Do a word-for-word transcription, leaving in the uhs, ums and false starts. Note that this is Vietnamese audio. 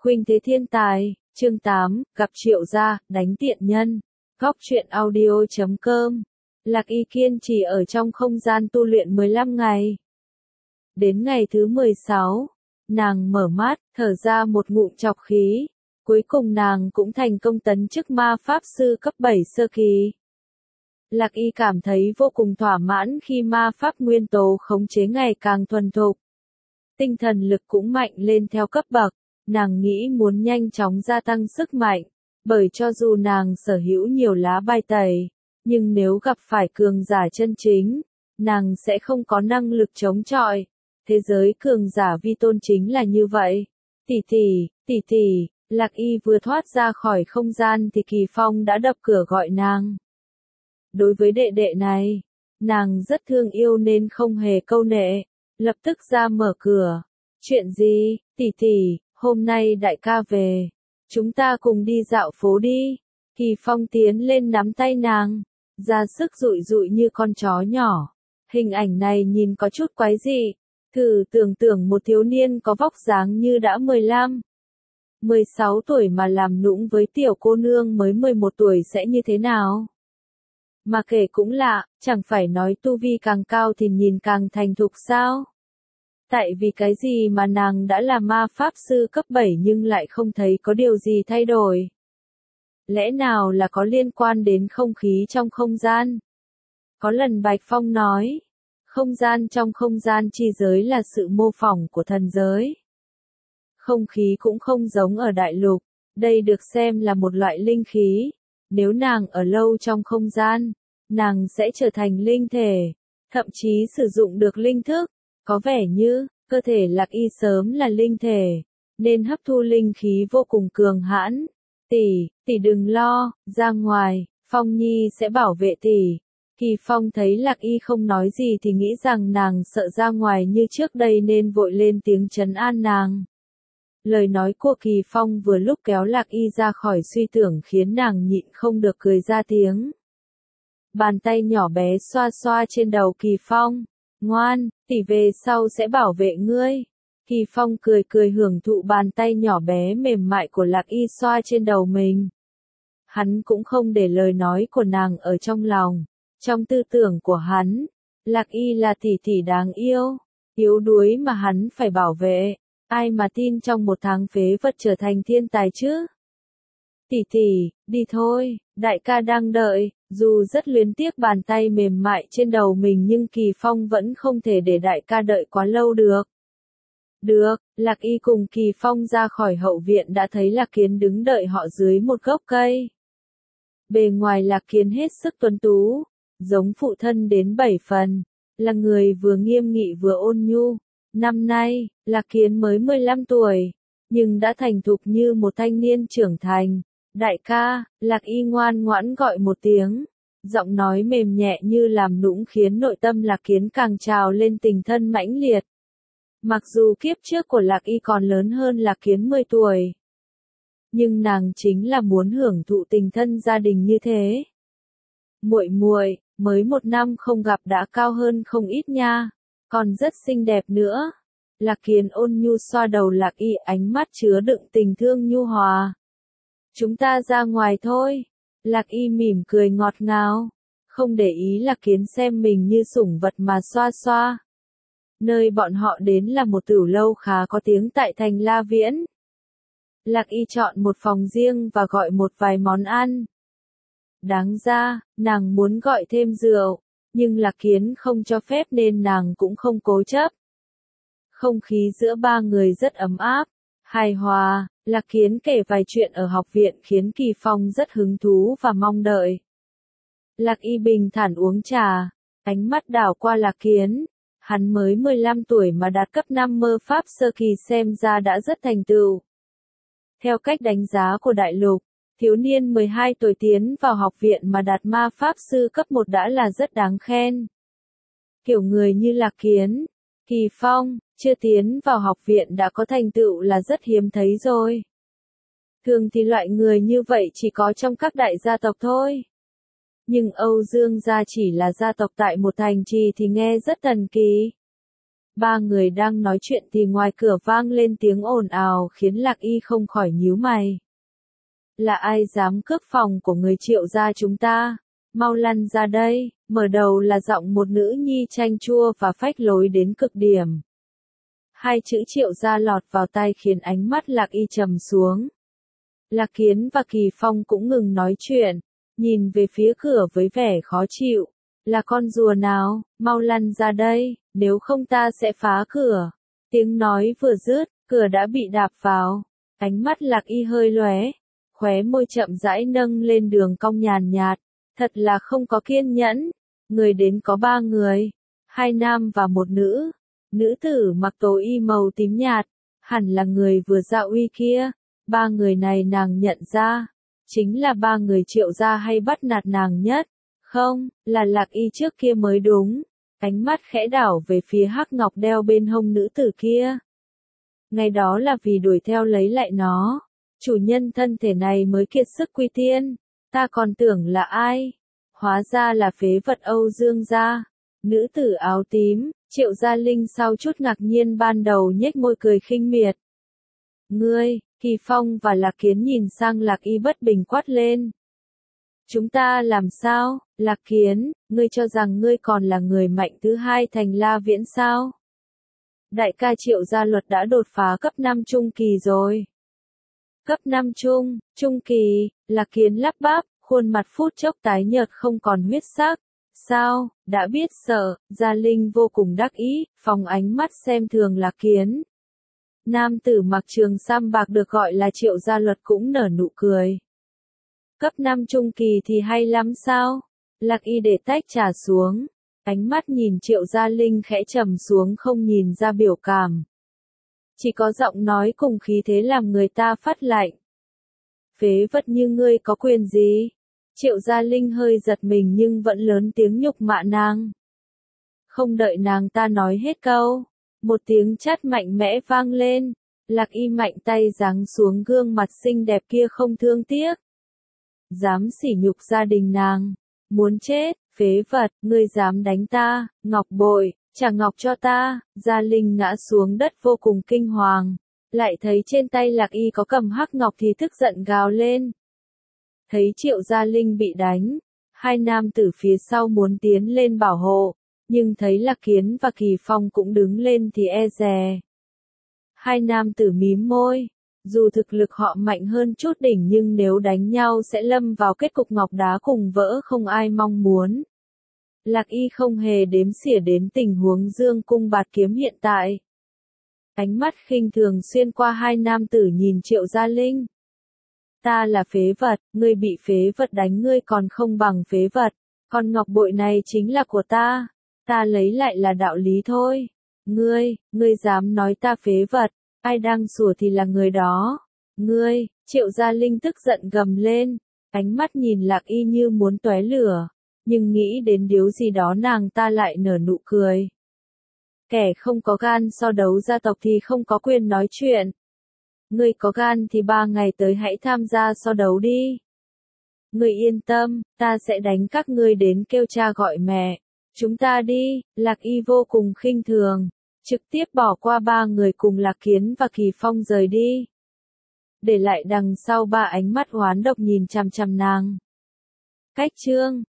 Khuynh thế thiên tài, chương tám, gặp Triệu gia, đánh tiện nhân. Góc truyện audio chấm com. Lạc Y kiên trì ở trong không gian tu luyện mười lăm ngày. Đến ngày thứ mười sáu, nàng mở mắt, thở ra một ngụm trọc khí. Cuối cùng nàng cũng thành công tấn chức ma pháp sư cấp bảy sơ kỳ. Lạc Y cảm thấy vô cùng thỏa mãn khi ma pháp nguyên tố khống chế ngày càng thuần thục. Tinh thần lực cũng mạnh lên theo cấp bậc. Nàng nghĩ muốn nhanh chóng gia tăng sức mạnh, bởi cho dù nàng sở hữu nhiều lá bài tẩy, nhưng nếu gặp phải cường giả chân chính, nàng sẽ không có năng lực chống chọi. Thế giới cường giả vi tôn chính là như vậy. Tỷ tỷ, tỷ tỷ, Lạc Y vừa thoát ra khỏi không gian thì Kỳ Phong đã đập cửa gọi nàng. Đối với đệ đệ này, nàng rất thương yêu nên không hề câu nệ, lập tức ra mở cửa. Chuyện gì, tỷ tỷ? Hôm nay đại ca về, chúng ta cùng đi dạo phố đi. Kỳ Phong tiến lên nắm tay nàng, ra sức dụi dụi như con chó nhỏ. Hình ảnh này nhìn có chút quái dị. Thử tưởng tượng một thiếu niên có vóc dáng như đã mười lăm, mười sáu tuổi mà làm nũng với tiểu cô nương mới mười một tuổi sẽ như thế nào? Mà kể cũng lạ, chẳng phải nói tu vi càng cao thì nhìn càng thành thục sao? Tại vì cái gì mà nàng đã là ma pháp sư cấp bảy nhưng lại không thấy có điều gì thay đổi? Lẽ nào là có liên quan đến không khí trong không gian? Có lần Bạch Phong nói, không gian trong không gian chi giới là sự mô phỏng của thần giới. Không khí cũng không giống ở đại lục, đây được xem là một loại linh khí. Nếu nàng ở lâu trong không gian, nàng sẽ trở thành linh thể, thậm chí sử dụng được linh thức. Có vẻ như, cơ thể Lạc Y sớm là linh thể, nên hấp thu linh khí vô cùng cường hãn. Tỷ, tỷ đừng lo, ra ngoài, Phong Nhi sẽ bảo vệ tỷ. Kỳ Phong thấy Lạc Y không nói gì thì nghĩ rằng nàng sợ ra ngoài như trước đây nên vội lên tiếng trấn an nàng. Lời nói của Kỳ Phong vừa lúc kéo Lạc Y ra khỏi suy tưởng khiến nàng nhịn không được cười ra tiếng. Bàn tay nhỏ bé xoa xoa trên đầu Kỳ Phong. Ngoan, tỷ về sau sẽ bảo vệ ngươi. Kỳ Phong cười cười hưởng thụ bàn tay nhỏ bé mềm mại của Lạc Y xoa trên đầu mình. Hắn cũng không để lời nói của nàng ở trong lòng. Trong tư tưởng của hắn, Lạc Y là tỷ tỷ đáng yêu, yếu đuối mà hắn phải bảo vệ. Ai mà tin trong một tháng phế vật trở thành thiên tài chứ? Tỷ tỷ, đi thôi, đại ca đang đợi. Dù rất luyến tiếc bàn tay mềm mại trên đầu mình nhưng Kỳ Phong vẫn không thể để đại ca đợi quá lâu được. Được, Lạc Y cùng Kỳ Phong ra khỏi hậu viện đã thấy Lạc Kiến đứng đợi họ dưới một gốc cây. Bề ngoài Lạc Kiến hết sức tuấn tú, giống phụ thân đến bảy phần, là người vừa nghiêm nghị vừa ôn nhu. Năm nay, Lạc Kiến mới mười lăm tuổi, nhưng đã thành thục như một thanh niên trưởng thành. Đại ca, Lạc Y ngoan ngoãn gọi một tiếng, giọng nói mềm nhẹ như làm nũng khiến nội tâm Lạc Kiến càng trào lên tình thân mãnh liệt. Mặc dù kiếp trước của Lạc Y còn lớn hơn Lạc Kiến mười tuổi, nhưng nàng chính là muốn hưởng thụ tình thân gia đình như thế. Muội muội, mới một năm không gặp đã cao hơn không ít nha, còn rất xinh đẹp nữa. Lạc Kiến ôn nhu xoa đầu Lạc Y, ánh mắt chứa đựng tình thương nhu hòa. Chúng ta ra ngoài thôi. Lạc Y mỉm cười ngọt ngào, không để ý Lạc Kiến xem mình như sủng vật mà xoa xoa. Nơi bọn họ đến là một tửu lâu khá có tiếng tại thành La Viễn. Lạc Y chọn một phòng riêng và gọi một vài món ăn. Đáng ra, nàng muốn gọi thêm rượu, nhưng Lạc Kiến không cho phép nên nàng cũng không cố chấp. Không khí giữa ba người rất ấm áp, hài hòa. Lạc Kiến kể vài chuyện ở học viện khiến Kỳ Phong rất hứng thú và mong đợi. Lạc Y bình thản uống trà, ánh mắt đảo qua Lạc Kiến. Hắn mới mười lăm tuổi mà đạt cấp năm mơ pháp sơ kỳ xem ra đã rất thành tựu. Theo cách đánh giá của đại lục, thiếu niên mười hai tuổi tiến vào học viện mà đạt ma pháp sư cấp một đã là rất đáng khen. Kiểu người như Lạc Kiến, Kỳ Phong, chưa tiến vào học viện đã có thành tựu là rất hiếm thấy rồi. Thường thì loại người như vậy chỉ có trong các đại gia tộc thôi. Nhưng Âu Dương gia chỉ là gia tộc tại một thành trì thì nghe rất thần kỳ. Ba người đang nói chuyện thì ngoài cửa vang lên tiếng ồn ào khiến Lạc Y không khỏi nhíu mày. Là ai dám cướp phòng của người Triệu gia chúng ta? Mau lăn ra đây, mở đầu là giọng một nữ nhi chanh chua và phách lối đến cực điểm. Hai chữ Triệu gia lọt vào tai khiến ánh mắt Lạc Y trầm xuống. Lạc Kiến và Kỳ Phong cũng ngừng nói chuyện, nhìn về phía cửa với vẻ khó chịu. Là con rùa nào, mau lăn ra đây, nếu không ta sẽ phá cửa. Tiếng nói vừa dứt, cửa đã bị đạp vào. Ánh mắt Lạc Y hơi lóe, khóe môi chậm rãi nâng lên đường cong nhàn nhạt. Thật là không có kiên nhẫn. Người đến có ba người, hai nam và một nữ. Nữ tử mặc tố y màu tím nhạt, hẳn là người vừa ra uy kia. Ba người này nàng nhận ra, chính là ba người Triệu gia hay bắt nạt nàng nhất. Không, là Lạc Y trước kia mới đúng. Ánh mắt khẽ đảo về phía hắc ngọc đeo bên hông nữ tử kia. Ngày đó là vì đuổi theo lấy lại nó. Chủ nhân thân thể này mới kiệt sức quy tiên. Ta còn tưởng là ai? Hóa ra là phế vật Âu Dương gia. Nữ tử áo tím, Triệu Gia Linh sau chút ngạc nhiên ban đầu nhếch môi cười khinh miệt. Ngươi, Kỳ Phong và Lạc Kiến nhìn sang Lạc Y bất bình quát lên. Chúng ta làm sao? Lạc Kiến, ngươi cho rằng ngươi còn là người mạnh thứ hai thành La Viễn sao? Đại ca Triệu Gia Luật đã đột phá cấp năm trung kỳ rồi. Cấp năm trung, trung kỳ, Lạc Kiến lắp bắp, khuôn mặt phút chốc tái nhợt không còn huyết sắc. Sao, đã biết sợ, Gia Linh vô cùng đắc ý, phóng ánh mắt xem thường Lạc Kiến. Nam tử mặc trường sam bạc được gọi là Triệu Gia Luật cũng nở nụ cười. Cấp năm trung kỳ thì hay lắm sao? Lạc Y để tách trà xuống, ánh mắt nhìn Triệu Gia Linh khẽ trầm xuống không nhìn ra biểu cảm. Chỉ có giọng nói cùng khí thế làm người ta phát lạnh. Phế vật như ngươi có quyền gì? Triệu Gia Linh hơi giật mình nhưng vẫn lớn tiếng nhục mạ nàng. Không đợi nàng ta nói hết câu, một tiếng chát mạnh mẽ vang lên. Lạc Y mạnh tay giáng xuống gương mặt xinh đẹp kia không thương tiếc. Dám sỉ nhục gia đình nàng, muốn chết, phế vật, ngươi dám đánh ta, ngọc bội, trả ngọc cho ta. Gia Linh ngã xuống đất vô cùng kinh hoàng, lại thấy trên tay Lạc Y có cầm hắc ngọc thì tức giận gào lên. Thấy Triệu Gia Linh bị đánh, hai nam tử phía sau muốn tiến lên bảo hộ, nhưng thấy Lạc Kiến và Kỳ Phong cũng đứng lên thì e dè. Hai nam tử mím môi, dù thực lực họ mạnh hơn chút đỉnh nhưng nếu đánh nhau sẽ lâm vào kết cục ngọc đá cùng vỡ không ai mong muốn. Lạc Y không hề đếm xỉa đến tình huống dương cung bạt kiếm hiện tại. Ánh mắt khinh thường xuyên qua hai nam tử nhìn Triệu Gia Linh. Ta là phế vật, ngươi bị phế vật đánh ngươi còn không bằng phế vật, còn ngọc bội này chính là của ta, ta lấy lại là đạo lý thôi. Ngươi, ngươi dám nói ta phế vật, ai đang sủa thì là người đó. Ngươi, Triệu Gia Linh tức giận gầm lên, ánh mắt nhìn Lạc Y như muốn tóe lửa, nhưng nghĩ đến điều gì đó nàng ta lại nở nụ cười. Kẻ không có gan so đấu gia tộc thì không có quyền nói chuyện. Ngươi có gan thì ba ngày tới hãy tham gia so đấu đi. Ngươi yên tâm, ta sẽ đánh các ngươi đến kêu cha gọi mẹ. Chúng ta đi. Lạc Y vô cùng khinh thường, trực tiếp bỏ qua ba người cùng Lạc Kiến và Kỳ Phong rời đi. Để lại đằng sau ba ánh mắt oán độc nhìn chằm chằm nàng. Cách chương